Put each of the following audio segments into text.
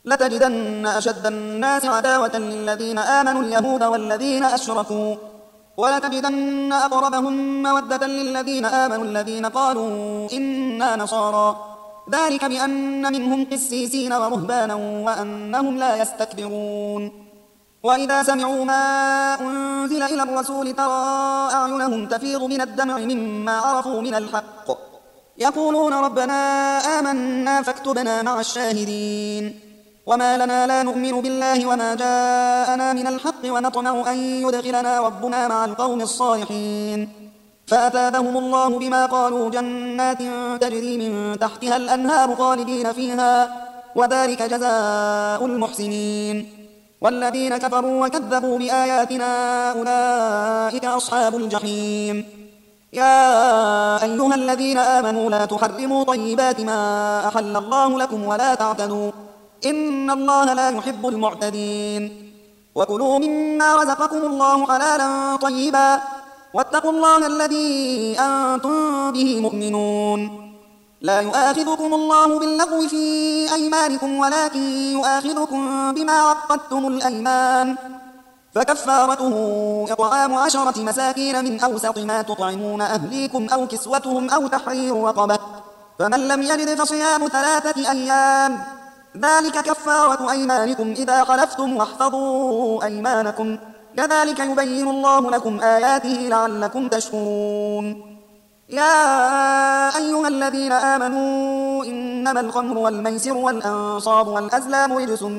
لتجدن أشد الناس عداوة للذين آمنوا اليهود والذين أشركوا ولتجدن أقربهم مودة للذين آمنوا الذين قالوا إنا نصارى ذلك بأن منهم قسيسين ورهبانا وأنهم لا يستكبرون وإذا سمعوا ما أنزل إلى الرسول ترى أعينهم تفيض من الدمع مما عرفوا من الحق يقولون ربنا آمنا فاكتبنا مع الشاهدين وما لنا لا نؤمن بالله وما جاءنا من الحق ونطمع أن يدخلنا ربنا مع القوم الصالحين فأثابهم الله بما قالوا جنات تجري من تحتها الأنهار خالدين فيها وذلك جزاء المحسنين والذين كفروا وكذبوا بآياتنا أولئك أصحاب الجحيم يا أيها الذين آمنوا لا تحرموا طيبات ما أحل الله لكم ولا تعتدوا إن الله لا يحب المعتدين وكلوا مما رزقكم الله حلالا طيبا واتقوا الله الذي أنتم به مؤمنون لا يؤاخذكم الله باللغو في أيمانكم ولكن يؤاخذكم بما عقدتم الأيمان فكفارته إطعام 10 مساكين من أوسط ما تطعمون أهليكم أو كسوتهم أو تحرير رقبة فمن لم يجد فصيام 3 أيام ذلك كفارة أيمانكم إذا خلفتم واحفظوا أيمانكم كذلك يبين الله لكم آياته لعلكم تشكرون يا أيها الذين آمنوا إنما الخمر والميسر والأنصاب والأزلام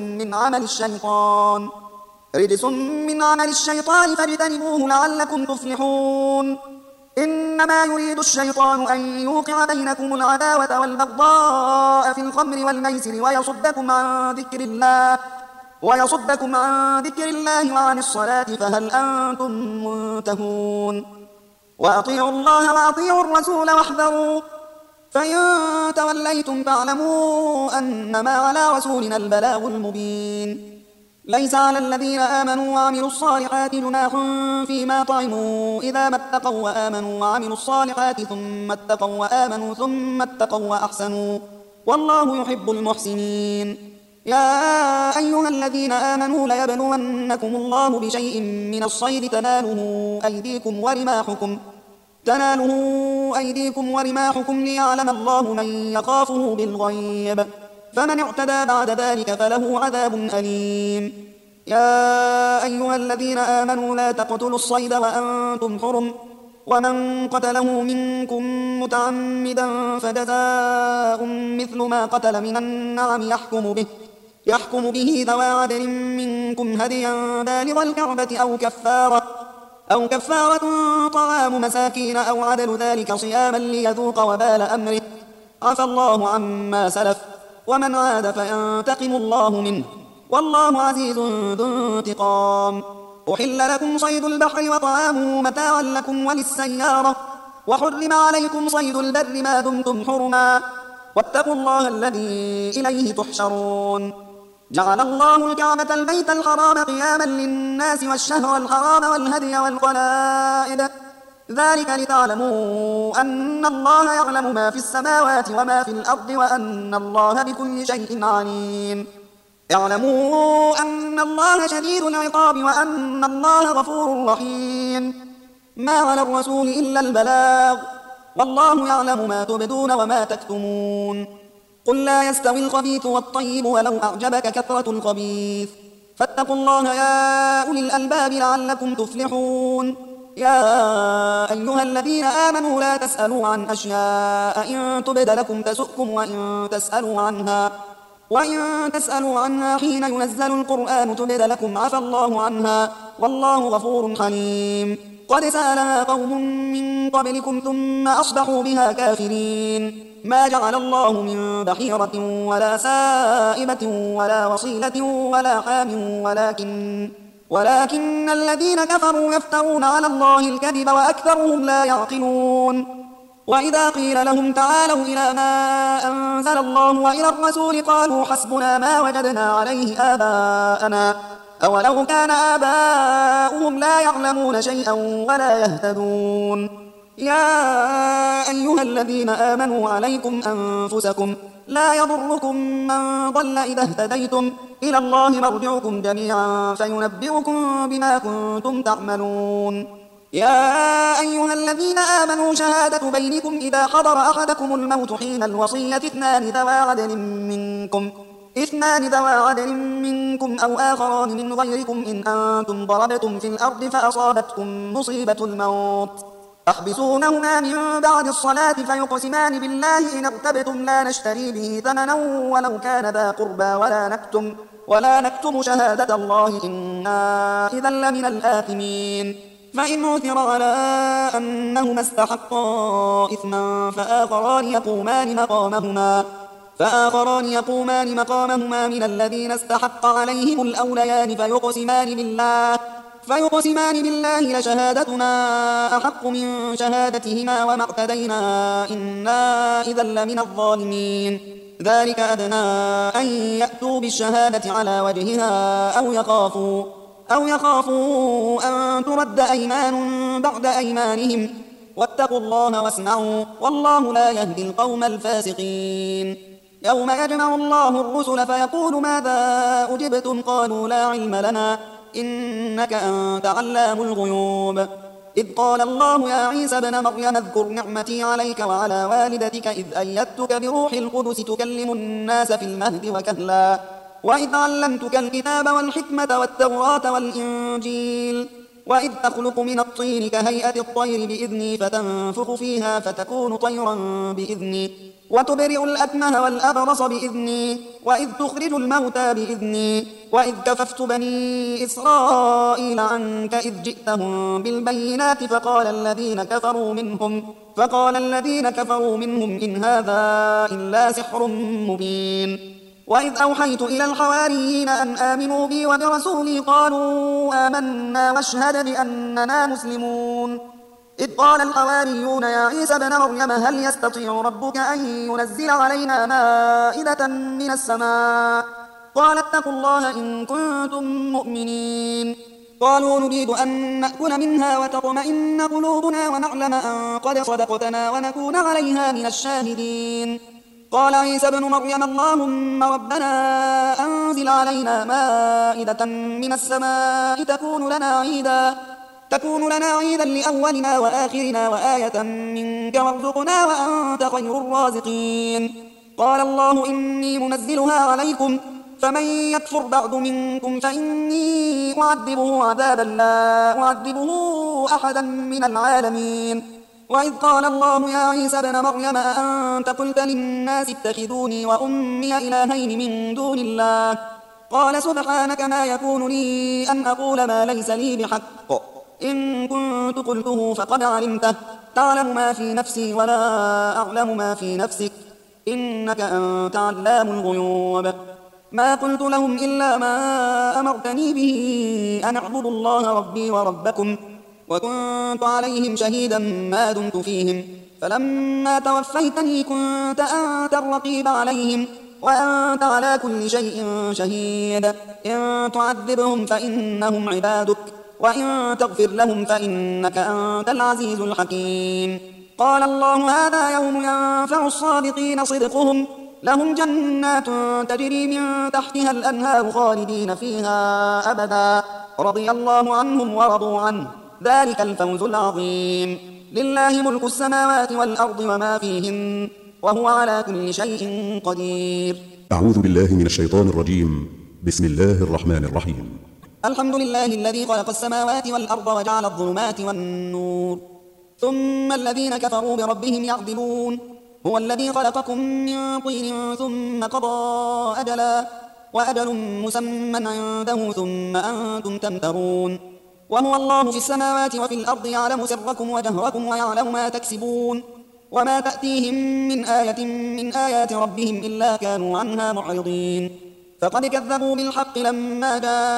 رجس من عمل الشيطان فاجتنبوه لعلكم تفلحون إنما يريد الشيطان أن يوقع بينكم العداوة والبغضاء في الخمر والميسر ويصدكم عن ذكر الله وعن الصلاة فهل أنتم منتهون وأطيعوا الله وأطيعوا الرسول واحذروا فإن توليتم فاعلموا أنما على رسولنا البلاغ المبين ليس على الذين آمنوا وعملوا الصالحات جناح فيما طعموا إذا ما اتقوا وآمنوا وعملوا الصالحات ثم اتقوا وآمنوا ثم اتقوا وأحسنوا والله يحب المحسنين يا أيها الذين آمنوا ليبلونكم الله بشيء من الصيد تناله أيديكم ورماحكم ليعلم الله من يخافه بالغيب فمن اعتدى بعد ذلك فله عذاب أليم يا أيها الذين آمنوا لا تقتلوا الصيد وأنتم حرم ومن قتله منكم متعمدا فجزاء مثل ما قتل من النعم يحكم به ذوى عدل منكم هديا بالغ الكعبة أو كفارة طعام مساكين أو عدل ذلك صياما ليذوق وبال أمره عفى الله عما سلف ومن عاد فينتقم الله منه والله عزيز ذو انتقام أحل لكم صيد البحر وطعامه متاعا لكم وللسيارة وحرم عليكم صيد البر ما دمتم حرما واتقوا الله الذي إليه تحشرون جعل الله الكعبة البيت الحرام قياما للناس والشهر الحرام والهدي والقلائد ذلك لتعلموا أن الله يعلم ما في السماوات وما في الأرض وأن الله بكل شيء عليم اعلموا أن الله شديد العقاب وأن الله غفور رحيم ما على الرسول إلا البلاغ والله يعلم ما تبدون وما تكتمون قل لا يستوي الخبيث والطيب ولو أعجبك كثرة الخبيث فاتقوا الله يا أولي الألباب لعلكم تفلحون يا أيها الذين آمنوا لا تسألوا عن أشياء إن تبد لكم تسؤكم وإن تسألوا عنها حين ينزل القرآن تبد لكم عفى الله عنها والله غفور حليم قد سألها قوم من قبلكم ثم أصبحوا بها كافرين ما جعل الله من بحيرة ولا سائبة ولا وصيلة ولا حام ولكن الذين كفروا يفترون على الله الكذب وأكثرهم لا يعقلون وإذا قيل لهم تعالوا إلى ما أنزل الله وإلى الرسول قالوا حسبنا ما وجدنا عليه آباءنا أولو كان آباؤهم لا يعلمون شيئا ولا يهتدون يا أيها الذين آمنوا عليكم أنفسكم لا يضركم من ضل إذا اهتديتم إلى الله مرجعكم جميعا فينبئكم بما كنتم تعملون. يا أيها الذين آمنوا شهادة بينكم إذا حضر أحدكم الموت حين الوصية اثنان ذوى عدل منكم أو آخران من غيركم إن أنتم ضربتم في الأرض فأصابتكم مصيبة الموت تحبسونهما من بعد الصلاة فيقسمان بالله إن ارتبتم لا نشتري به ثمنا ولو كان ذا قربى ولا نكتم شهادة الله إنا إذا لمن الآثمين. فإن عثر على أنهما استحقا إثما فآخران يقومان مقامهما من الذين استحق عليهم الأوليان فيقسمان بالله لشهادتنا أحق من شهادتهما وما اعتدينا إنا إذا لمن الظالمين. ذلك أدنى أن يأتوا بالشهادة على وجهها أو يخافوا أن ترد أيمان بعد أيمانهم واتقوا الله واسمعوا والله لا يهدي القوم الفاسقين. يوم يجمع الله الرسل فيقول ماذا أجبتم قالوا لا علم لنا إنك أنت علام الغيوب. إذ قال الله يا عيسى ابن مريم اذكر نعمتي عليك وعلى والدتك إذ أيدتك بروح القدس تكلم الناس في المهد وكهلا وإذ علمتك الكتاب والحكمة والتوراة والإنجيل وإذ تخلق من الطين كهيئة الطير بإذني فتنفخ فيها فتكون طيرا بإذني وتبرئ الأكمه والأبرص بإذني وإذ تخرج الموتى بإذني وإذ كففت بني إسرائيل عنك إذ جئتهم بالبينات فقال الذين كفروا منهم إن هذا إلا سحر مبين. وإذ أوحيت إلى الحواريين أن آمنوا بي وبرسولي قالوا آمنا واشهد بأننا مسلمون. إذ قال الحواريون يا عيسى ابن مريم هل يستطيع ربك أن ينزل علينا مائدة من السماء قال اتقوا الله إن كنتم مؤمنين. قالوا نريد أن نأكل منها وتطمئن قلوبنا ونعلم أن قد صدقتنا ونكون عليها من الشاهدين. قال عيسى ابن مريم اللهم ربنا أنزل علينا مائدة من السماء تكون لنا عيدا لأولنا وآخرنا وآية منك وارزقنا وأنت خير الرازقين. قال الله إني منزلها عليكم فمن يكفر بعد منكم فإني أعذبه عذابا لا أعذبه أحدا من العالمين. وإذ قال الله يا عيسى ابن مريم أأنت قلت للناس اتخذوني وأمي إلهين من دون الله قال سبحانك ما يكون لي أن أقول ما ليس لي بحق إن كنت قلته فقد علمته تعلم ما في نفسي ولا أعلم ما في نفسك إنك أنت علام الغيوب. ما قلت لهم إلا ما أمرتني به أن اعبدوا الله ربي وربكم وكنت عليهم شهيدا ما دمت فيهم فلما توفيتني كنت أنت الرقيب عليهم وأنت على كل شيء شهيد. إن تعذبهم فإنهم عبادك وإن تغفر لهم فإنك أنت العزيز الحكيم. قال الله هذا يوم ينفع الصادقين صدقهم لهم جنات تجري من تحتها الأنهار خالدين فيها أبدا رضي الله عنهم ورضوا عنه ذلك الفوز العظيم. لله ملك السماوات والأرض وما فيهن وهو على كل شيء قدير. أعوذ بالله من الشيطان الرجيم. بسم الله الرحمن الرحيم. الحمد لله الذي خلق السماوات والأرض وجعل الظلمات والنور ثم الذين كفروا بربهم يعدلون. هو الذي خلقكم من طين ثم قضى أجلا وأجل مسمى عنده ثم أنتم تمترون. وهو الله في السماوات وفي الأرض يعلم سركم وجهركم ويعلم ما تكسبون وما تأتيهم من آية من آيات ربهم إلا كانوا عنها معرضين. فقد كذبوا بالحق لما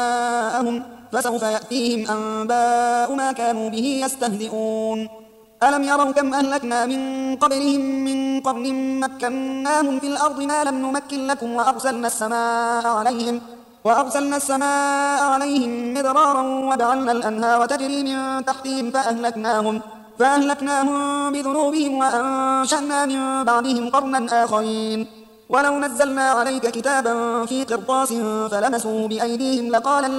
جاءهم فسوف يأتيهم أنباء ما كانوا به يستهزئون. ألم يروا كم أهلكنا من قبلهم من قرن مكناهم في الأرض ما لم نمكن لكم وأرسلنا السماء عليهم مدرارا وجعلنا الأنهار تجري من تحتهم فأهلكناهم بذنوبهم وأنشأنا من بعدهم قرنا آخرين ولو نزلنا عليك كتابا في قرطاس فلمسوه بأيديهم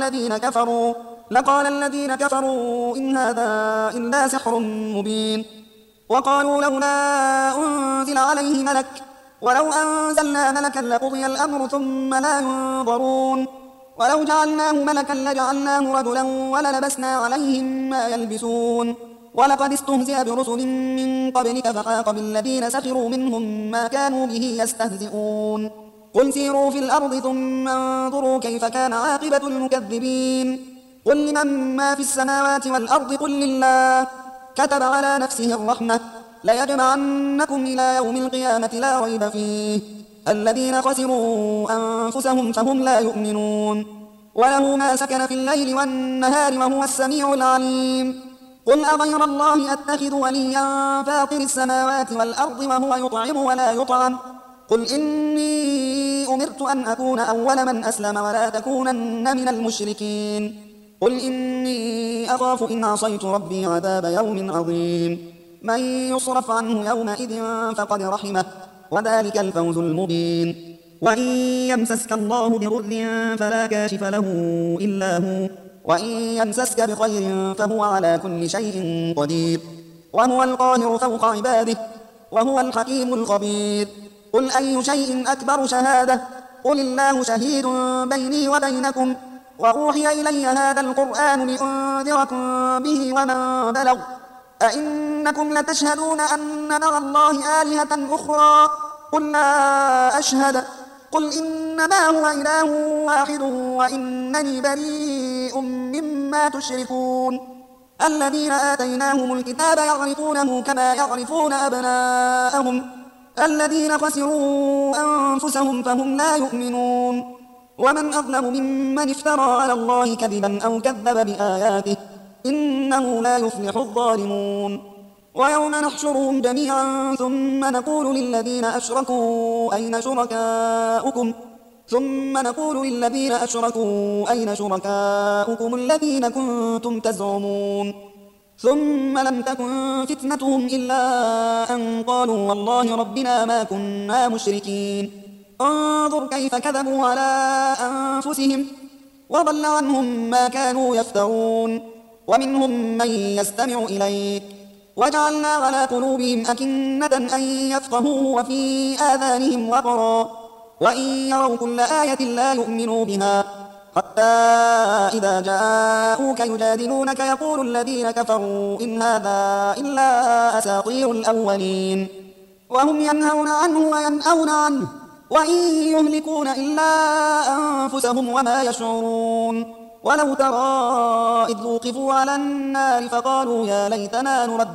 لقال الذين كفروا إن هذا إلا سحر مبين. وقالوا لولا أنزل عليه ملك ولو أنزلنا ملكا لقضي الأمر ثم لا ينظرون ولو جعلناه ملكا لجعلناه رجلا وللبسنا عليهم ما يلبسون. ولقد استهزئ برسل من قبلك فحاق بالذين سخروا منهم ما كانوا به يستهزئون. قل سيروا في الأرض ثم انظروا كيف كان عاقبة المكذبين. قل لمن ما في السماوات والأرض قل لله كتب على نفسه الرحمة ليجمعنكم إلى يوم القيامة لا ريب فيه الذين خسروا أنفسهم فهم لا يؤمنون. وله ما سكن في الليل والنهار وهو السميع العليم. قل أغير الله أتخذ وليا فاطر السماوات والأرض وهو يطعم ولا يطعم. قل إني أمرت أن أكون أول من أسلم ولا تكونن من المشركين. قل إني أخاف إن عصيت ربي عذاب يوم عظيم. من يصرف عنه يومئذ فقد رحمه وذلك الفوز المبين. وإن يمسسك الله بضر فلا كاشف له إلا هو وإن يمسسك بخير فهو على كل شيء قدير وهو القاهر فوق عباده وهو الحكيم الخبير. قل أي شيء أكبر شهادة قل الله شهيد بيني وبينكم وأوحي إلي هذا القرآن لأنذركم به ومن بلغ أئنكم لتشهدون أن مع الله آلهة أخرى قل لا أشهد قل إنما هو إله واحد وإنني بريء مما تشركون. الذين آتيناهم الكتاب يعرفونه كما يعرفون أبناءهم الذين خسروا أنفسهم فهم لا يؤمنون. ومن أظلم ممن افترى على الله كذبا أو كذب بآياته إنه لا يفلح الظالمون. ويوم نحشرهم جميعا ثم نقول للذين أشركوا أين شركاؤكم الذين كنتم تزعمون ثم لم تكن فتنتهم إلا أن قالوا والله ربنا ما كنا مشركين. انظر كيف كذبوا على أنفسهم وضل عنهم ما كانوا يفترون. ومنهم من يستمع إليك وجعلنا على قلوبهم أكنة أن يفقهوا وفي آذانهم وقرا وإن يروا كل آية لا يؤمنوا بها حتى إذا جاءوك يجادلونك يقول الذين كفروا إن هذا إلا أساطير الأولين وهم ينهون عنه وينأون عنه وإن يهلكون إلا أنفسهم وما يشعرون. ولو ترى إذ وقفوا على النار فقالوا يا ليتنا نرد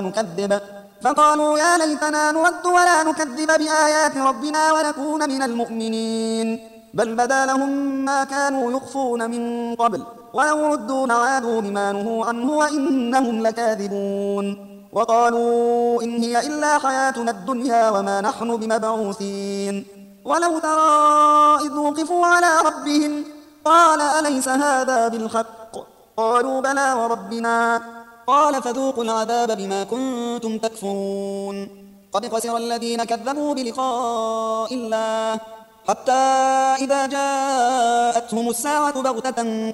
ولا نكذب بآيات ربنا ونكون من المؤمنين بل بدا لهم ما كانوا يخفون من قبل ولو ردوا لعادوا لما نهوا عنه وإنهم لكاذبون. وقالوا إن هي إلا حياتنا الدنيا وما نحن بمبعوثين. ولو ترى إذ وقفوا على ربهم قال أليس هذا بالحق قالوا بلى وربنا قال فذوقوا العذاب بما كنتم تكفرون. قد خسر الذين كذبوا بلقاء الله حتى إذا جاءتهم الساعة بغتة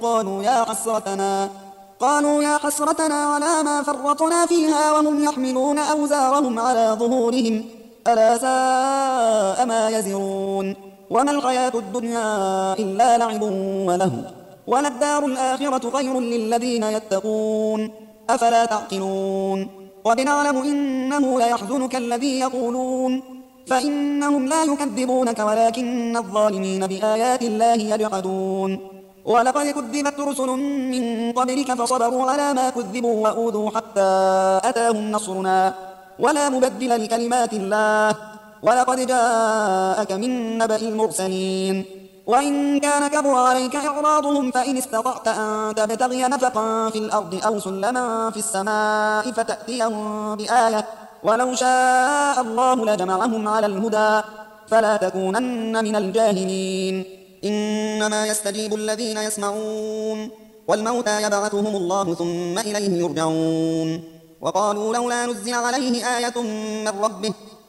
قالوا يا حسرتنا على ما فرطنا فيها وهم يحملون أوزارهم على ظهورهم ألا ساء ما يزرون. وما الحياة الدنيا إلا لعب ولهو وللدار الآخرة خير للذين يتقون أفلا تعقلون. قد نعلم إنه ليحزنك الذي يقولون فإنهم لا يكذبونك ولكن الظالمين بآيات الله يجحدون. ولقد كذبت رسل من قبلك فصبروا على ما كذبوا وأوذوا حتى أتاهم نصرنا ولا مبدل لكلمات الله ولقد جاءك من نبأ المرسلين. وإن كان كبر عليك إعراضهم فإن استطعت أن تبتغي نفقا في الأرض أو سلما في السماء فتأتيهم بآية ولو شاء الله لجمعهم على الهدى فلا تكونن من الجاهلين. إنما يستجيب الذين يسمعون والموتى يبعثهم الله ثم إليه يرجعون. وقالوا لولا نزل عليه آية من ربه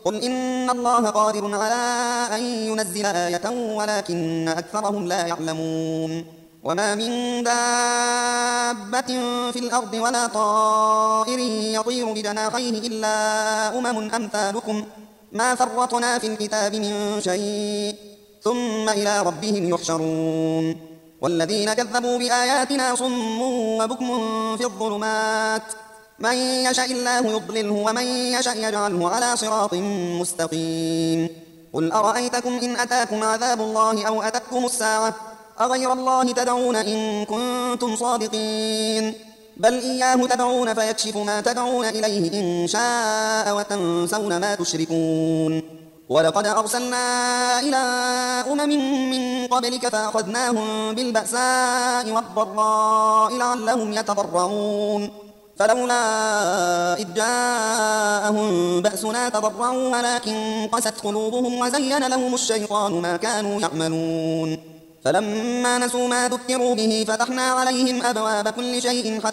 قل إن الله قادر على أن ينزل آية ولكن أكثرهم لا يعلمون وما من دابة في الأرض ولا طائر يطير بجناحيه إلا أمثالكم ما فرطنا في الكتاب من شيء ثم إلى ربهم يحشرون والذين كذبوا بآياتنا صم وبكم في الظلمات من يشاء الله يضلله ومن يشاء يجعله على صراط مستقيم قل أرأيتكم إن أتاكم عذاب الله أو أتتكم الساعة أغير الله تدعون إن كنتم صادقين بل إياه تدعون فيكشف ما تدعون إليه إن شاء وتنسون ما تشركون ولقد أرسلنا إلى من قبلك فأخذناهم بالبأساء والضراء لعلهم يتضرعون فلولا إذ جاءهم بأسنا تضرعوا ولكن قست قلوبهم وزين لهم الشيطان ما كانوا يعملون فلما نسوا ما ذكروا به فتحنا عليهم أبواب كل شيء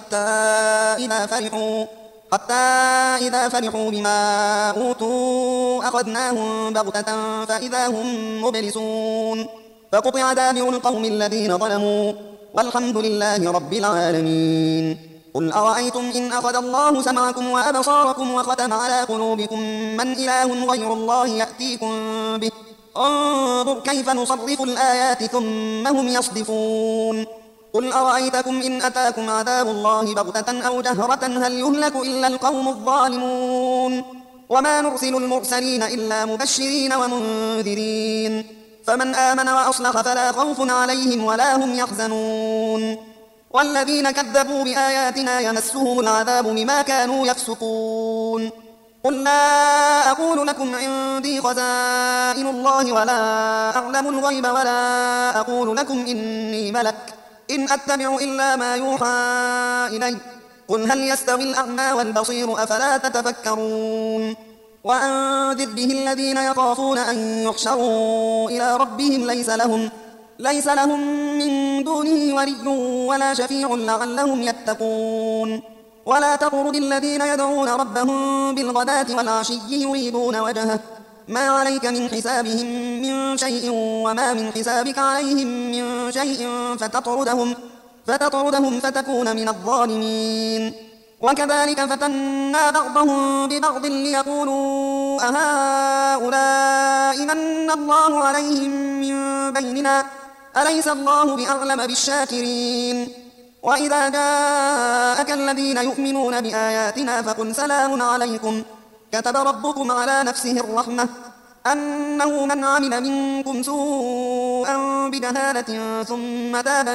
حتى إذا فرحوا بما أوتوا أخذناهم بغتة فإذا هم مبلسون فقطع دابر القوم الذين ظلموا والحمد لله رب العالمين قل أرأيتم إن أخذ الله سمعكم وأبصاركم وختم على قلوبكم من إله غير الله يأتيكم به انظر كيف نصرف الآيات ثم هم يصدفون قل أرأيتكم إن أتاكم عذاب الله بغتة أو جهرة هل يهلك إلا القوم الظالمون وما نرسل المرسلين إلا مبشرين ومنذرين فمن آمن وأصلح فلا خوف عليهم ولا هم يحزنون والذين كذبوا بآياتنا يمسهم العذاب بما كانوا يفسقون قل لا أقول لكم عندي خزائن الله ولا أعلم الغيب ولا أقول لكم إني ملك إن أتبع إلا ما يوحى إلي قل هل يستوي الأعمى والبصير أفلا تتفكرون وأنذر به الذين يخافون أن يحشروا إلى ربهم ليس لهم من دونه ولي ولا شفيع لعلهم يتقون ولا تطرد الذين يدعون ربهم بالغداة والعشي يريدون وجهه ما عليك من حسابهم من شيء وما من حسابك عليهم من شيء فتطردهم فتكون من الظالمين وكذلك فتنا بعضهم ببعض ليقولوا أهؤلاء من الله عليهم من بيننا أليس الله بأعلم بالشاكرين وإذا جاءك الذين يؤمنون بآياتنا فقل سلام عليكم كتب ربكم على نفسه الرحمة أنه من عمل منكم سوءا بجهالة ثم تاب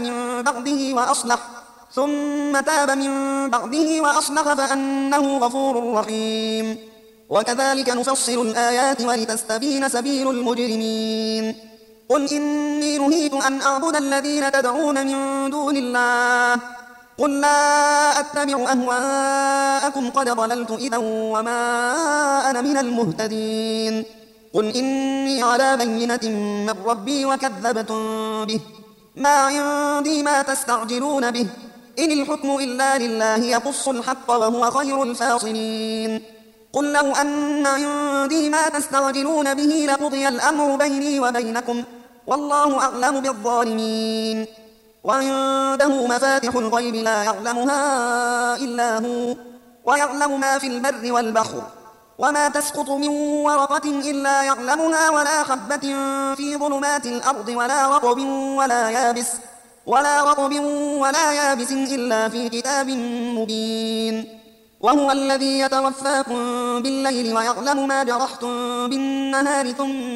من بعده وأصلح فأنه غفور رحيم وكذلك نفصل الآيات ولتستبين سبيل المجرمين قل إني نهيت أن أعبد الذين تدعون من دون الله قل لا أتبع أهواءكم قد ضللت إذا وما أنا من المهتدين قل إني على بينة من ربي وكذبتم به ما عندي ما تستعجلون به إن الحكم إلا لله يقص الحق وهو خير الفاصلين قل لو أن عندي ما تستعجلون به لقضي الأمر بيني وبينكم والله أعلم بالظالمين وعنده مفاتح الغيب لا يعلمها إلا هو ويعلم ما في البر والبحر وما تسقط من ورقة إلا يعلمها ولا حبة في ظلمات الأرض ولا رطب ولا يابس إلا في كتاب مبين وهو الذي يتوفاكم بالليل ويعلم ما جرحتم بالنهار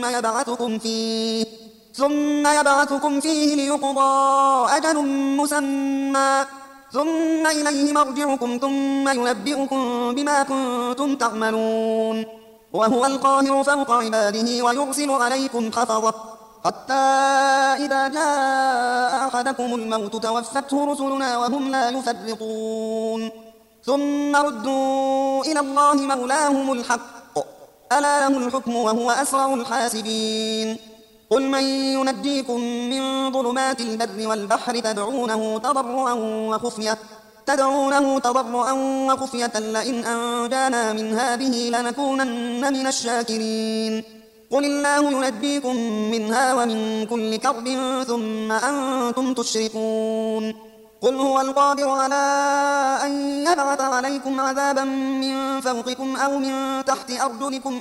ثم يبعثكم فيه ليقضى أجل مسمى ثم إليه مرجعكم ثم ينبئكم بما كنتم تعملون وهو القاهر فوق عباده ويرسل عليكم حفظة حتى إذا جاء أحدكم الموت توفته رسلنا وهم لا يفرطون ثم ردوا إلى الله مولاهم الحق ألا له الحكم وهو أسرع الحاسبين قل من ينجيكم من ظلمات البر والبحر تدعونه تضرعا وخفية تدعونه تضرعا وخفية لئن أنجانا من هذه لنكونن من الشاكرين قل الله ينجيكم منها ومن كل كرب ثم أنتم تشركون قل هو القادر على أن يبعث عليكم عذابا من فوقكم أو من تحت أرجلكم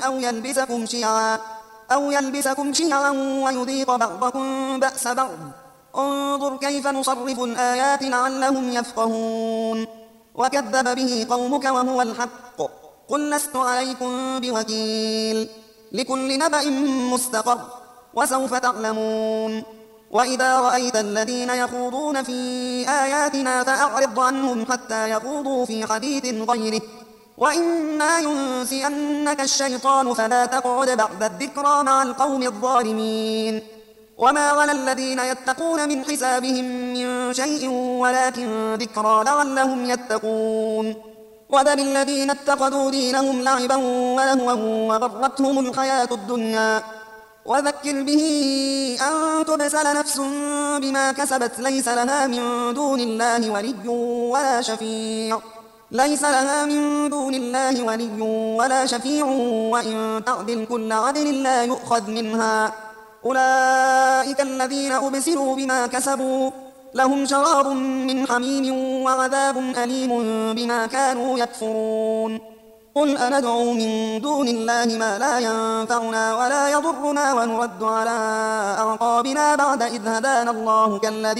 أو يلبسكم شيعا ويذيق بعضكم بأس بعض انظر كيف نصرف الآيات لعلهم يفقهون وكذب به قومك وهو الحق قل لست عليكم بوكيل لكل نبأ مستقر وسوف تعلمون وإذا رأيت الذين يخوضون في آياتنا فأعرض عنهم حتى يخوضوا في حديث غيره وإما ينسينك الشيطان فلا تقعد بعد الذكرى مع القوم الظالمين وما على الذين يتقون من حسابهم من شيء ولكن ذكرى لعلهم يتقون وذر الذين اتخذوا دينهم لعبا ولهوا وغرتهم الحياة الدنيا وذكر به أن تبسل نفس بما كسبت ليس لها من دون الله ولي ولا شفيع وإن تعدل كل عدل لا يؤخذ منها أولئك الذين أبسلوا بما كسبوا لهم شراب من حميم وعذاب أليم بما كانوا يكفرون قل أندعو من دون الله ما لا ينفعنا ولا يضرنا ونرد على أعقابنا بعد إذ هدانا الله كالذي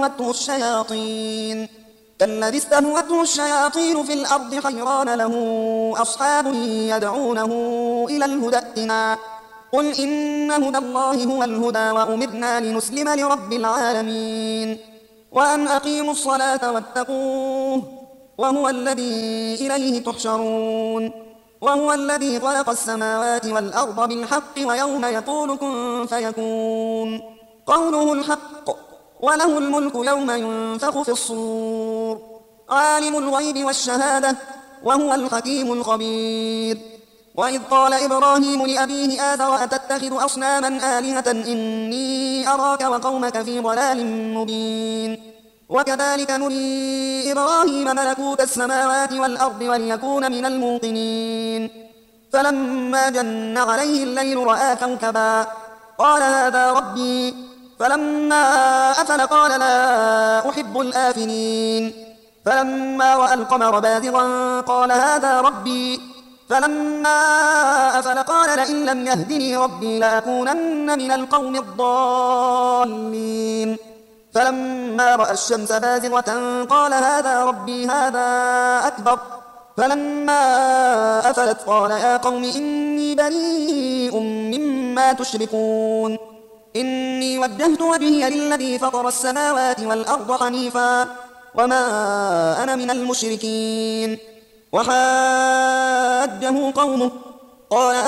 استهوته الشياطين في الأرض حيران له أصحاب يدعونه إلى الهدى ائتنا قل إن هدى الله هو الهدى وأمرنا لنسلم لرب العالمين وأن أقيموا الصلاة واتقوه وهو الذي إليه تحشرون وهو الذي خلق السماوات والأرض بالحق ويوم يقول كن فيكون قوله الحق وله الملك يوم ينفخ في الصور عالم الغيب والشهادة وهو الحكيم الخبير وإذ قال إبراهيم لأبيه آذر أتتخذ أصناما آلهة إني أراك وقومك في ضلال مبين وكذلك نري إبراهيم ملكوت السماوات والأرض وليكون من الموقنين فلما جن عليه الليل رأى كوكبا قال هذا ربي فلما أفل قال لا أحب الآفلين فلما رأى القمر بازغا قال هذا ربي فلما أفل قال لئن لم يهدني ربي لأكونن من القوم الضالين فلما رأى الشمس بازغة قال هذا ربي هذا أكبر فلما أفلت قال يا قوم إني بريء مما تشركون إني وجهت وجهي للذي فطر السماوات والأرض حنيفا وما أنا من المشركين وحاجه قومه قال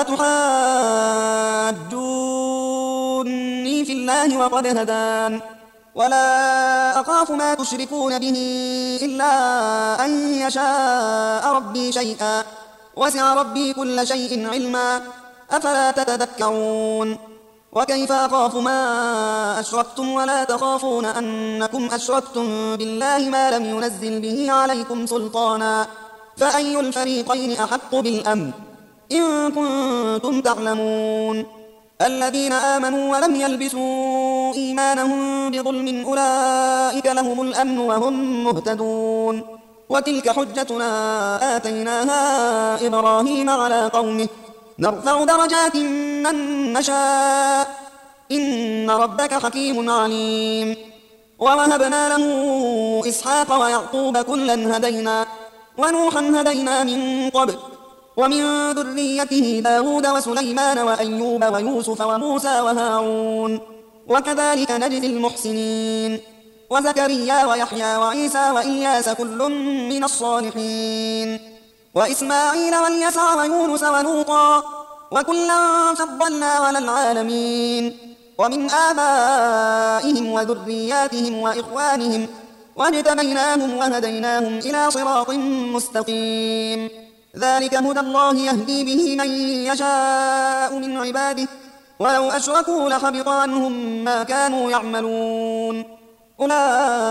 أتحاجوني في الله وقد هدان ولا أخاف ما تشركون به إلا أن يشاء ربي شيئا وسع ربي كل شيء علما أفلا تتذكرون وكيف أخاف ما أشركتم ولا تخافون أنكم أشركتم بالله ما لم ينزل به عليكم سلطانا فأي الفريقين أحق بالأمن إن كنتم تعلمون الذين آمنوا ولم يلبسوا إيمانهم بظلم أولئك لهم الأمن وهم مهتدون وتلك حجتنا آتيناها إبراهيم على قومه نرفع درجات من نشاء إن ربك حكيم عليم ووهبنا له إسحاق ويعقوب كلا هدينا ونوحا هدينا من قبل ومن ذريته داود وسليمان وأيوب ويوسف وموسى وهارون وكذلك نجزي المحسنين وزكريا ويحيى وعيسى وإلياس كل من الصالحين وإسماعيل واليسع ويونس ولوطا وكلا فضلنا على العالمين ومن آبائهم وذرياتهم وإخوانهم واجتبيناهم وهديناهم إلى صراط مستقيم ذلك هدى الله يهدي به من يشاء من عباده ولو أشركوا لحبط عنهم ما كانوا يعملون أولئك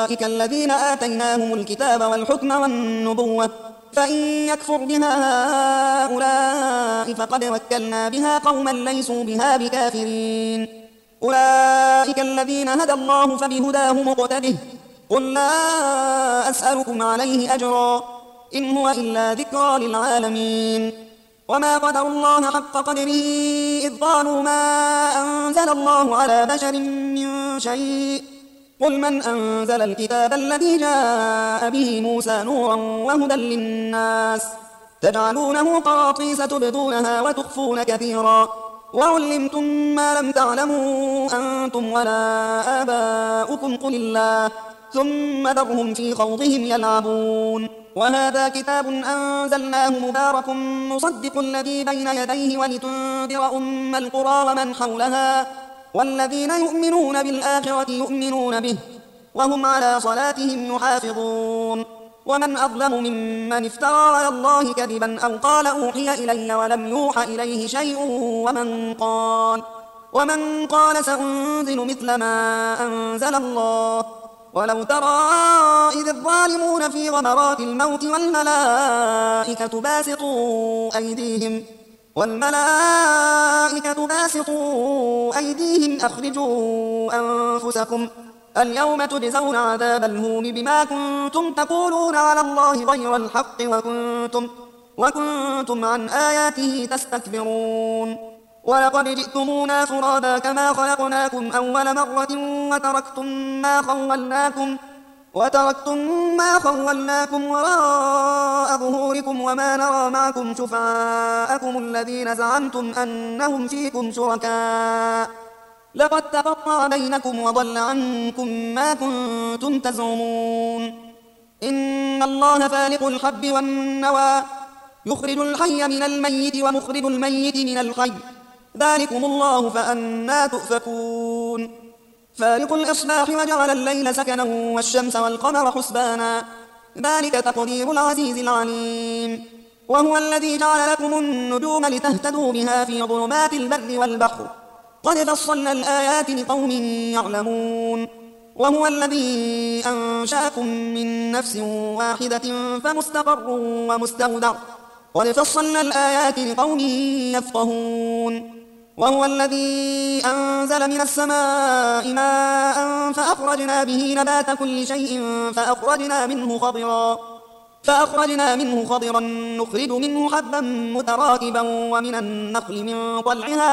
أولئك الذين آتيناهم الكتاب والحكم والنبوة فإن يكفر بها هؤلاء فقد وكلنا بها قوما ليسوا بها بكافرين أولئك الذين هدى الله فبهداه مقتده قل لا أسألكم عليه أجرا إن هو إلا ذكرى للعالمين وما قدروا الله حق قدره إذ قالوا ما أنزل الله على بشر من شيء قل من أنزل الكتاب الذي جاء به موسى نورا وهدى للناس تجعلونه قراطيس تبدونها وتخفون كثيرا وعلمتم ما لم تعلموا أنتم ولا آباؤكم قل الله ثم ذرهم في خوضهم يلعبون وهذا كتاب أنزلناه مبارك مصدق الذي بين يديه ولتنذر أم القرى ومن حولها والذين يؤمنون بالآخرة يؤمنون به وهم على صلاتهم يحافظون ومن أظلم ممن افترى على الله كذبا أو قال أوحي إلي ولم يوحى إليه شيء ومن قال سأنزل مثل ما أنزل الله ولو ترى إذ الظالمون في غمرات الموت والملائكة باسطوا أيديهم أخرجوا أنفسكم اليوم تجزون عذاب الهون بما كنتم تقولون على الله غير الحق وكنتم عن آياته تستكبرون ولقد جئتمونا فرادا كما خلقناكم أول مرة وتركتم ما خولناكم وراء ظهوركم وما نرى معكم شفعاءكم الذين زعمتم أنهم فيكم شركاء لقد تقطع بينكم وضل عنكم ما كنتم تزعمون إن الله فالق الحب والنوى يخرج الحي من الميت ومخرج الميت من الحي ذلكم الله فأنى تؤفكون فالق الإصباح وجعل الليل سكنا والشمس والقمر حسبانا ذلك تقدير العزيز العليم وهو الذي جعل لكم النجوم لتهتدوا بها في ظلمات البر والبحر قد فصلنا الآيات لقوم يعلمون وهو الذي أنشأكم من نفس واحدة فمستقر ومستودع قد فصلنا الآيات لقوم يفقهون وهو الذي أنزل من السماء ماء فأخرجنا به نبات كل شيء فأخرجنا منه خضرا نخرج منه حبا متراكبا ومن النخل من طلعها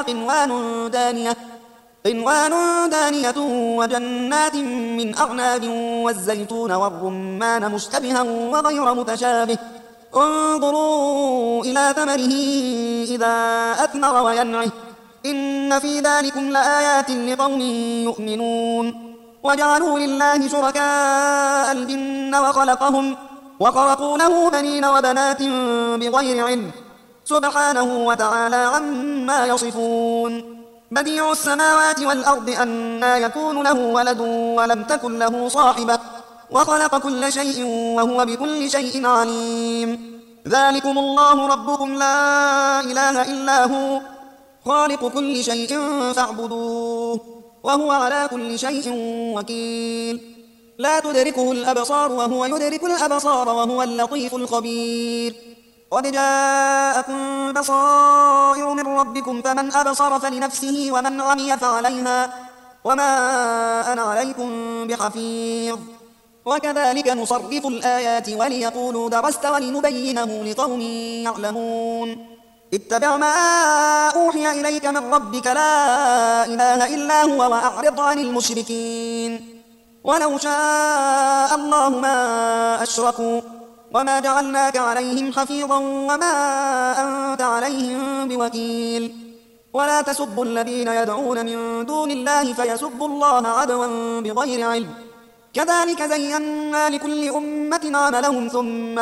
قنوان دانية وجنات من أعناب والزيتون والرمان مشتبها وغير متشابه انظروا إلى ثمره إذا أثمر وينعه إن في ذلكم لآيات لقوم يؤمنون وجعلوا لله شركاء الجن وخلقوا له بنين وبنات بغير علم سبحانه وتعالى عما يصفون بديع السماوات والأرض أنى يكون له ولد ولم تكن له صاحبة وخلق كل شيء وهو بكل شيء عليم ذلكم الله ربكم لا إله إلا هو خالق كل شيء فاعبدوه وهو على كل شيء وكيل لا تدركه الأبصار وهو يدرك الأبصار وهو اللطيف الخبير قد جاءكم بصائر من ربكم فمن أبصر فلنفسه ومن عمي فعليها وما أنا عليكم بحفيظ وكذلك نصرف الآيات وليقولوا درست ولنبينه لقوم يعلمون اتبع ما أوحي إليك من ربك لا إله إلا هو وأعرض عن المشركين ولو شاء الله ما أشركوا وما جعلناك عليهم حفيظا وما أنت عليهم بوكيل ولا تسبوا الذين يدعون من دون الله فيسبوا الله عدوا بغير علم كذلك زينا لكل أمة عملهم ثم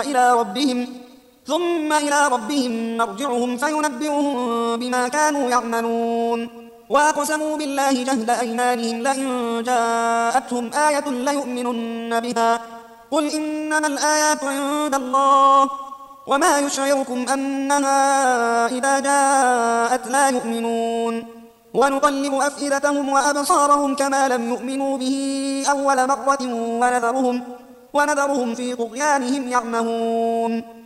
إلى ربهم مرجعهم فينبئهم بما كانوا يعملون وأقسموا بالله جهد أيمانهم لئن جاءتهم آية ليؤمنن بها قل إنما الآيات عند الله وما يشعركم أنها إذا جاءت لا يؤمنون ونقلب أفئدتهم وأبصارهم كما لم يؤمنوا به أول مرة ونذرهم في طغيانهم يعمهون